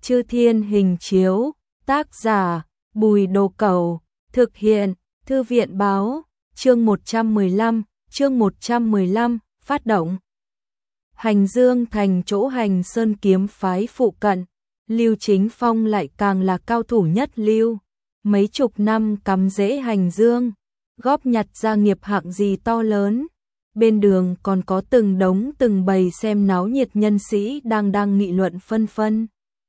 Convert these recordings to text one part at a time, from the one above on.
Chư Thiên Hình Chiếu, tác giả Bùi Đồ Cẩu, thực hiện Thư viện Báo, chương 115, phát động. Hành Dương thành chỗ Hành Sơn kiếm phái phụ cận, Lưu Chính Phong lại càng là cao thủ nhất lưu, mấy chục năm cắm rễ Hành Dương, góp nhặt ra nghiệp hạng gì to lớn. Bên đường còn có từng đống từng bầy xem náo nhiệt nhân sĩ đang nghị luận phân phân.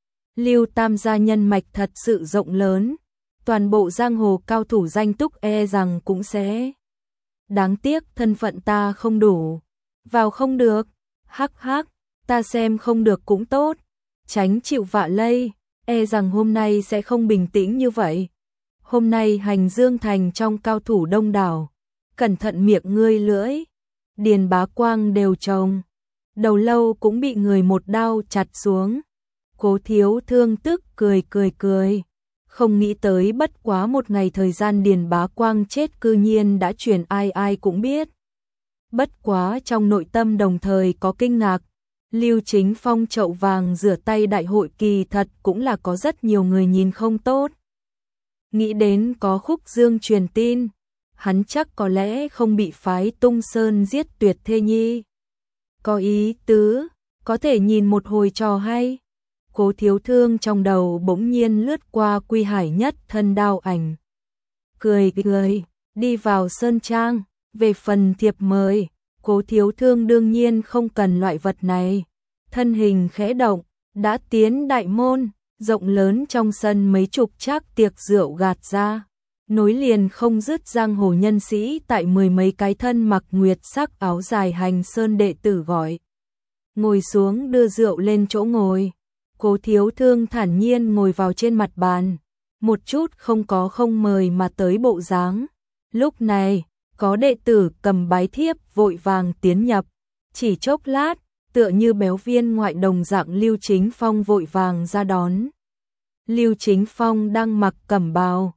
Lưu Tam gia nhân mạch thật sự rộng lớn, toàn bộ giang hồ cao thủ danh túc e rằng cũng sẽ. Đáng tiếc thân phận ta không đủ, vào không được, hắc hắc, ta xem không được cũng tốt, tránh chịu vạ lây, e rằng hôm nay sẽ không bình tĩnh như vậy. Hôm nay Hành Dương thành trong cao thủ đông đảo, cẩn thận miệng ngươi lưỡi, Điền Bá Quang đều trồng, đầu lâu cũng bị người một đao chặt xuống. Cố Thiếu Thương tức cười, không nghĩ tới bất quá một ngày thời gian Điền Bá Quang chết cư nhiên đã truyền ai cũng biết. Bất quá trong nội tâm đồng thời có kinh ngạc, Lưu Chính Phong chậu vàng rửa tay đại hội kỳ thật cũng là có rất nhiều người nhìn không tốt. Nghĩ đến có Khúc Dương truyền tin, hắn chắc có lẽ không bị phái Tung Sơn giết Tuyệt Thê Nhi. Có ý tứ, có thể nhìn một hồi trò hay. Cố Thiếu Thương trong đầu bỗng nhiên lướt qua Quy Hải Nhất thân đao ảnh. Cười, đi vào sơn trang, về phần thiệp mời, Cố Thiếu Thương đương nhiên không cần loại vật này. Thân hình khẽ động, đã tiến đại môn, rộng lớn trong sân mấy chục trác tiệc rượu gạt ra. Nối liền không dứt giang hồ nhân sĩ tại mười mấy cái thân mặc nguyệt sắc áo dài Hành Sơn đệ tử gọi. Ngồi xuống đưa rượu lên chỗ ngồi. Cố Thiếu Thương thản nhiên ngồi vào trên mặt bàn, một chút không mời mà tới bộ dáng. Lúc này, có đệ tử cầm bái thiếp vội vàng tiến nhập, chỉ chốc lát, tựa như béo viên ngoại đồng dạng Lưu Chính Phong vội vàng ra đón. Lưu Chính Phong đang mặc cẩm bào,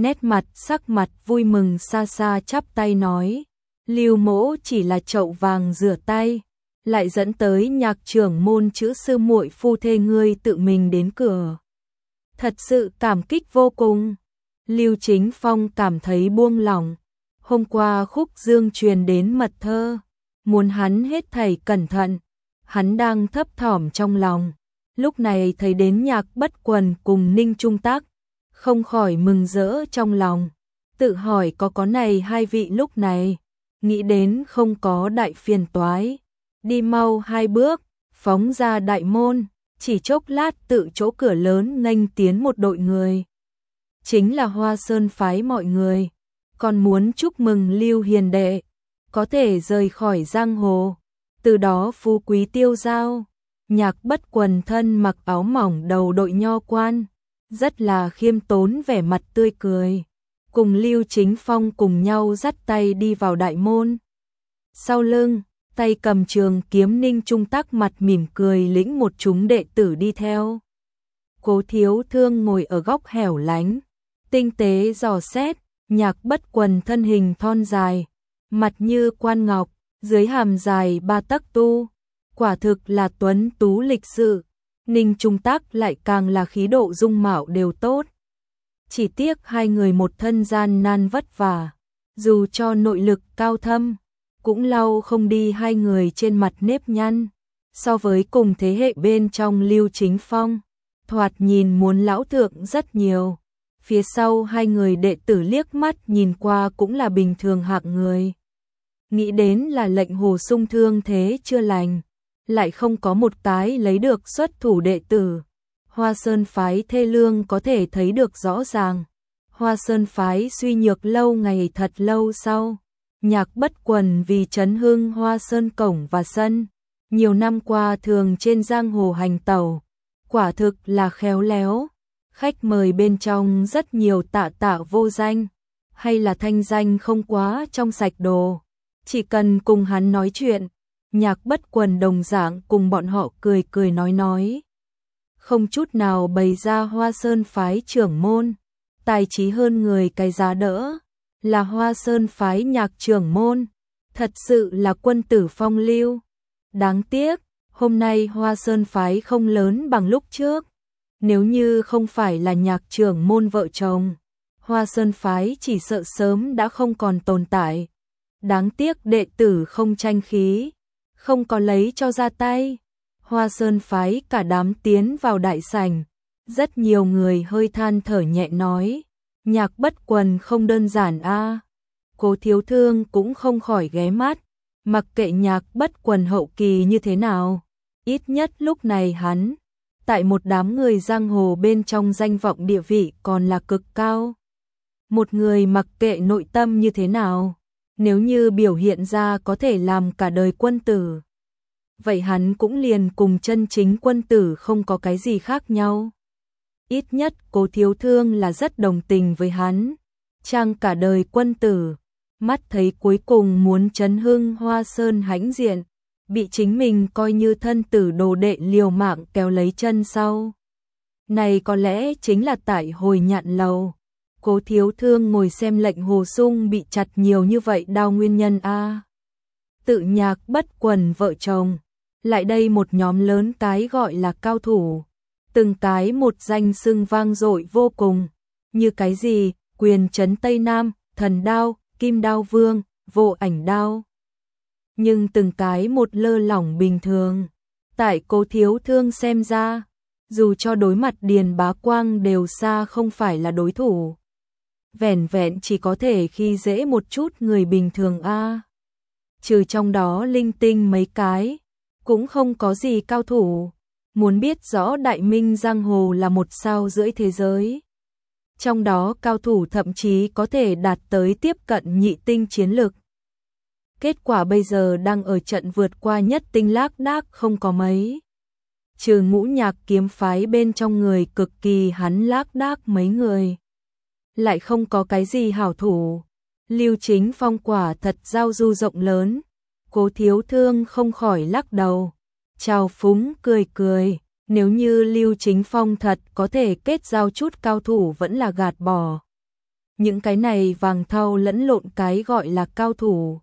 sắc mặt vui mừng xa xa chắp tay nói, Lưu mỗ chỉ là chậu vàng rửa tay, lại dẫn tới Nhạc trưởng môn chữ sư muội phu thê ngươi tự mình đến cửa. Thật sự cảm kích vô cùng. Lưu Chính Phong cảm thấy buông lỏng. Hôm qua Khúc Dương truyền đến mật thơ, muốn hắn hết thảy cẩn thận. Hắn đang thấp thỏm trong lòng. Lúc này thấy đến Nhạc Bất Quần cùng Ninh Trung Tác, không khỏi mừng rỡ trong lòng. Tự hỏi có này hai vị lúc này, nghĩ đến không có đại phiền toái. Đi mau hai bước, phóng ra đại môn, chỉ chốc lát tự chỗ cửa lớn nghênh tiến một đội người. Chính là Hoa Sơn phái mọi người, còn muốn chúc mừng Lưu hiền đệ, có thể rời khỏi giang hồ, từ đó phú quý tiêu dao. Nhạc Bất Quần thân mặc áo mỏng đầu đội nho quan, rất là khiêm tốn vẻ mặt tươi cười, cùng Lưu Chính Phong cùng nhau dắt tay đi vào đại môn. Sau lưng, tay cầm trường kiếm Ninh Trung Tác mặt mỉm cười lĩnh một chúng đệ tử đi theo. Cố Thiếu Thương ngồi ở góc hẻo lánh, tinh tế dò xét, Nhạc Bất Quần thân hình thon dài, mặt như quan ngọc, dưới hàm dài 3 tấc tu, quả thực là tuấn tú lịch sự. Ninh Trung Tác lại càng là khí độ dung mạo đều tốt. Chỉ tiếc hai người một thân gian nan vất vả, dù cho nội lực cao thâm, cũng lau không đi hai người trên mặt nếp nhăn. So với cùng thế hệ bên trong Lưu Chính Phong, thoạt nhìn muốn lão thượng rất nhiều. Phía sau hai người đệ tử liếc mắt nhìn qua cũng là bình thường hạng người. Nghĩ đến là lệnh Hồ Sung thương thế chưa lành, lại không có một cái lấy được xuất thủ đệ tử. Hoa Sơn phái thê lương có thể thấy được rõ ràng. Hoa Sơn phái suy nhược lâu ngày thật lâu sau. Nhạc Bất Quần vì chấn hưng Hoa Sơn cổng và sân, nhiều năm qua thường trên giang hồ hành tẩu, quả thực là khéo léo. Khách mời bên trong rất nhiều tạ vô danh, hay là thanh danh không quá trong sạch đồ. Chỉ cần cùng hắn nói chuyện, Nhạc Bất Quần đồng dạng cùng bọn họ cười nói. Không chút nào bày ra Hoa Sơn phái trưởng môn, tài trí hơn người cái giá đỡ. Là Hoa Sơn phái Nhạc trưởng môn, thật sự là quân tử phong lưu. Đáng tiếc, hôm nay Hoa Sơn phái không lớn bằng lúc trước. Nếu như không phải là Nhạc trưởng môn vợ chồng, Hoa Sơn phái chỉ sợ sớm đã không còn tồn tại. Đáng tiếc đệ tử không tranh khí, không có lấy cho ra tay. Hoa Sơn phái cả đám tiến vào đại sảnh, rất nhiều người hơi than thở nhẹ nói, Nhạc Bất Quần không đơn giản a. Cố Thiếu Thương cũng không khỏi ghé mắt, mặc kệ Nhạc Bất Quần hậu kỳ như thế nào, ít nhất lúc này hắn tại một đám người giang hồ bên trong danh vọng địa vị còn là cực cao. Một người mặc kệ nội tâm như thế nào, nếu như biểu hiện ra có thể làm cả đời quân tử, vậy hắn cũng liền cùng chân chính quân tử không có cái gì khác nhau. Ít nhất Cố Thiếu Thương là rất đồng tình với hắn, trang cả đời quân tử, mắt thấy cuối cùng muốn chấn hưng Hoa Sơn hãnh diện, bị chính mình coi như thân tử đồ đệ liều mạng kéo lấy chân sau. Này có lẽ chính là tại hồi nhạn lầu, Cố Thiếu Thương ngồi xem Lệnh Hồ Sung bị chặt nhiều như vậy đau nguyên nhân a. Tự Nhạc Bất Quần vợ chồng, lại đây một nhóm lớn cái gọi là cao thủ, từng cái một danh xưng vang dội vô cùng, như cái gì, Quyền Trấn Tây Nam, Thần Đao, Kim Đao Vương, Vô Ảnh Đao. Nhưng từng cái một lơ lỏng bình thường, tại Cố Thiếu Thương xem ra, dù cho đối mặt Điền Bá Quang đều xa không phải là đối thủ. Vẻn vẹn chỉ có thể khi dễ một chút người bình thường a. Trừ trong đó linh tinh mấy cái, cũng không có gì cao thủ. Muốn biết rõ Đại Minh giang hồ là một sao rưỡi thế giới. Trong đó cao thủ thậm chí có thể đạt tới tiếp cận nhị tinh chiến lực. Kết quả bây giờ đang ở trận vượt qua nhất tinh lác đác không có mấy. Trừ Ngũ Nhạc kiếm phái bên trong người cực kỳ hắn lác đác mấy người. Lại không có cái gì hảo thủ. Lưu Chính Phong quả thật giao du rộng lớn. Cố Thiếu Thương không khỏi lắc đầu. Chào phúng cười cười. Nếu như Lưu Chính Phong thật có thể kết giao chút cao thủ vẫn là gạt bỏ. Những cái này vàng thau lẫn lộn cái gọi là cao thủ.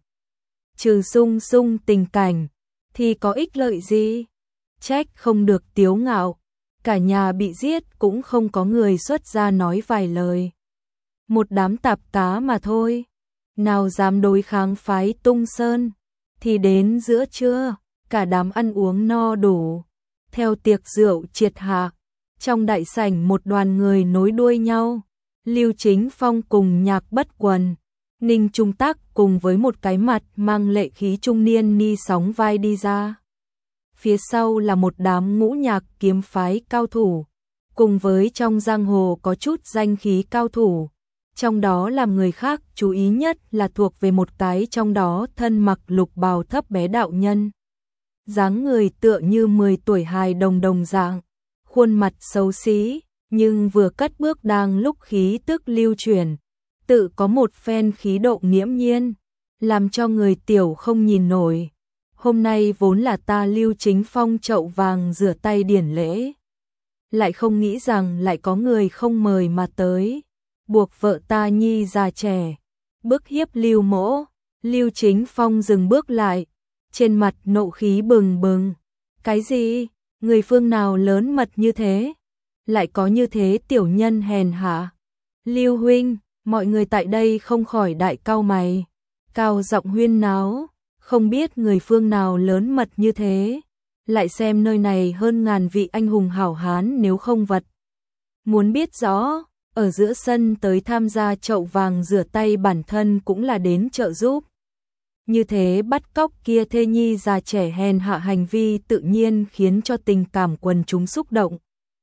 Trừ sung sung tình cảnh, thì có ích lợi gì? Trách không được tiếu ngạo, cả nhà bị giết cũng không có người xuất ra nói vài lời. Một đám tạp cá mà thôi, nào dám đối kháng phái Tung Sơn, thì đến giữa trưa, cả đám ăn uống no đủ, theo tiệc rượu triệt hạ, trong đại sảnh một đoàn người nối đuôi nhau, Lưu Chính Phong cùng Nhạc Bất Quần, Ninh Trung Tắc cùng với một cái mặt mang lệ khí trung niên ni sóng vai đi ra. Phía sau là một đám Ngũ Nhạc kiếm phái cao thủ, cùng với trong giang hồ có chút danh khí cao thủ. Trong đó làm người khác chú ý nhất là thuộc về một cái trong đó thân mặc lục bào thấp bé đạo nhân. Dáng người tựa như 10 tuổi hài đồng đồng dạng, khuôn mặt xấu xí, nhưng vừa cất bước đang lúc khí tức lưu chuyển, tự có một phen khí độ nghiễm nhiên, làm cho người tiểu không nhìn nổi. Hôm nay vốn là ta Lưu Chính Phong chậu vàng rửa tay điển lễ, lại không nghĩ rằng lại có người không mời mà tới, buộc vợ ta nhi già trẻ, bức hiếp Lưu mỗ. Lưu Chính Phong dừng bước lại, trên mặt nộ khí bừng bừng. Cái gì? Người phương nào lớn mật như thế? Lại có như thế tiểu nhân hèn hạ? Lưu huynh, mọi người tại đây không khỏi đại cau mày, cao giọng huyên náo, không biết người phương nào lớn mật như thế, lại xem nơi này hơn ngàn vị anh hùng hảo hán nếu không vật. Muốn biết rõ, ở giữa sân tới tham gia chậu vàng rửa tay bản thân cũng là đến trợ giúp. Như thế bắt cóc kia thê nhi già trẻ hèn hạ hành vi tự nhiên khiến cho tình cảm quần chúng xúc động.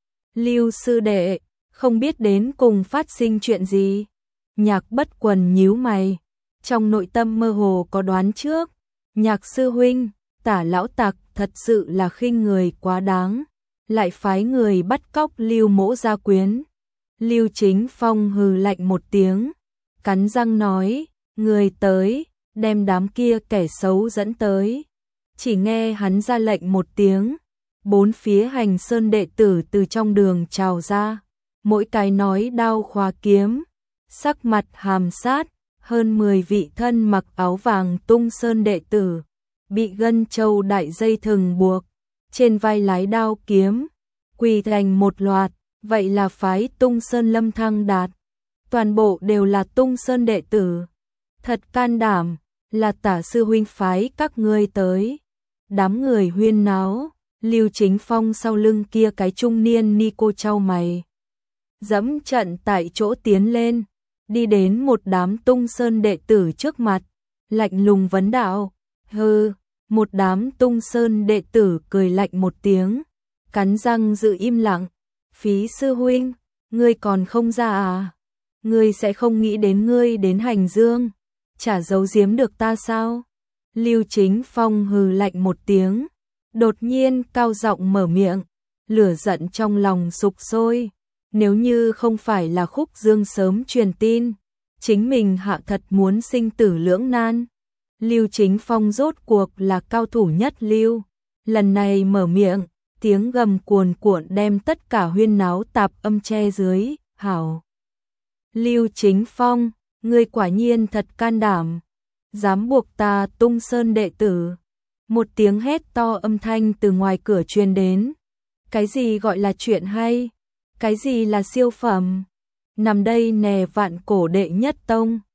Lưu sư đệ, không biết đến cùng phát sinh chuyện gì? Nhạc Bất Quần nhíu mày, trong nội tâm mơ hồ có đoán trước. Nhạc sư huynh, Tả lão tặc thật sự là khinh người quá đáng, lại phái người bắt cóc Lưu mỗ gia quyến. Lưu Chính Phong hừ lạnh một tiếng, cắn răng nói, người tới, đem đám kia kẻ xấu dẫn tới. Chỉ nghe hắn ra lệnh một tiếng, bốn phía Hành Sơn đệ tử từ trong đường trào ra, mỗi cái nói đao khóa kiếm, sắc mặt hàm sát, hơn 10 vị thân mặc áo vàng Tung Sơn đệ tử, bị gân châu đại dây thừng buộc, trên vai lái đao kiếm, quỳ thành một loạt, Vậy là phái Tung Sơn Lâm Thăng Đạt, toàn bộ đều là Tung Sơn đệ tử. Thật can đảm, là Tả sư huynh phái các ngươi tới. Đám người huyên náo, Lưu Chính Phong sau lưng kia cái trung niên ni cô chau mày. Dẫm trận tại chỗ tiến lên, đi đến một đám Tung Sơn đệ tử trước mặt, lạnh lùng vấn đạo. Hừ, một đám Tung Sơn đệ tử cười lạnh một tiếng, cắn răng giữ im lặng. Phí sư huynh, ngươi còn không ra à? Ngươi sẽ không nghĩ đến ngươi đến Hành Dương, chả giấu giếm được ta sao? Lưu Chính Phong hừ lạnh một tiếng, đột nhiên cao giọng mở miệng, lửa giận trong lòng sục sôi. Nếu như không phải là Khúc Dương sớm truyền tin, chính mình hạ thật muốn sinh tử lưỡng nan. Lưu Chính Phong rốt cuộc là cao thủ nhất lưu, lần này mở miệng, tiếng gầm cuồn cuộn đem tất cả huyên náo tạp âm che dưới. Hảo! Lưu Chính Phong, ngươi quả nhiên thật can đảm, dám buộc ta Tung Sơn đệ tử. Một tiếng hét to âm thanh từ ngoài cửa truyền đến. Cái gì gọi là chuyện hay? Cái gì là siêu phẩm? Nằm đây nè Vạn Cổ đệ nhất tông,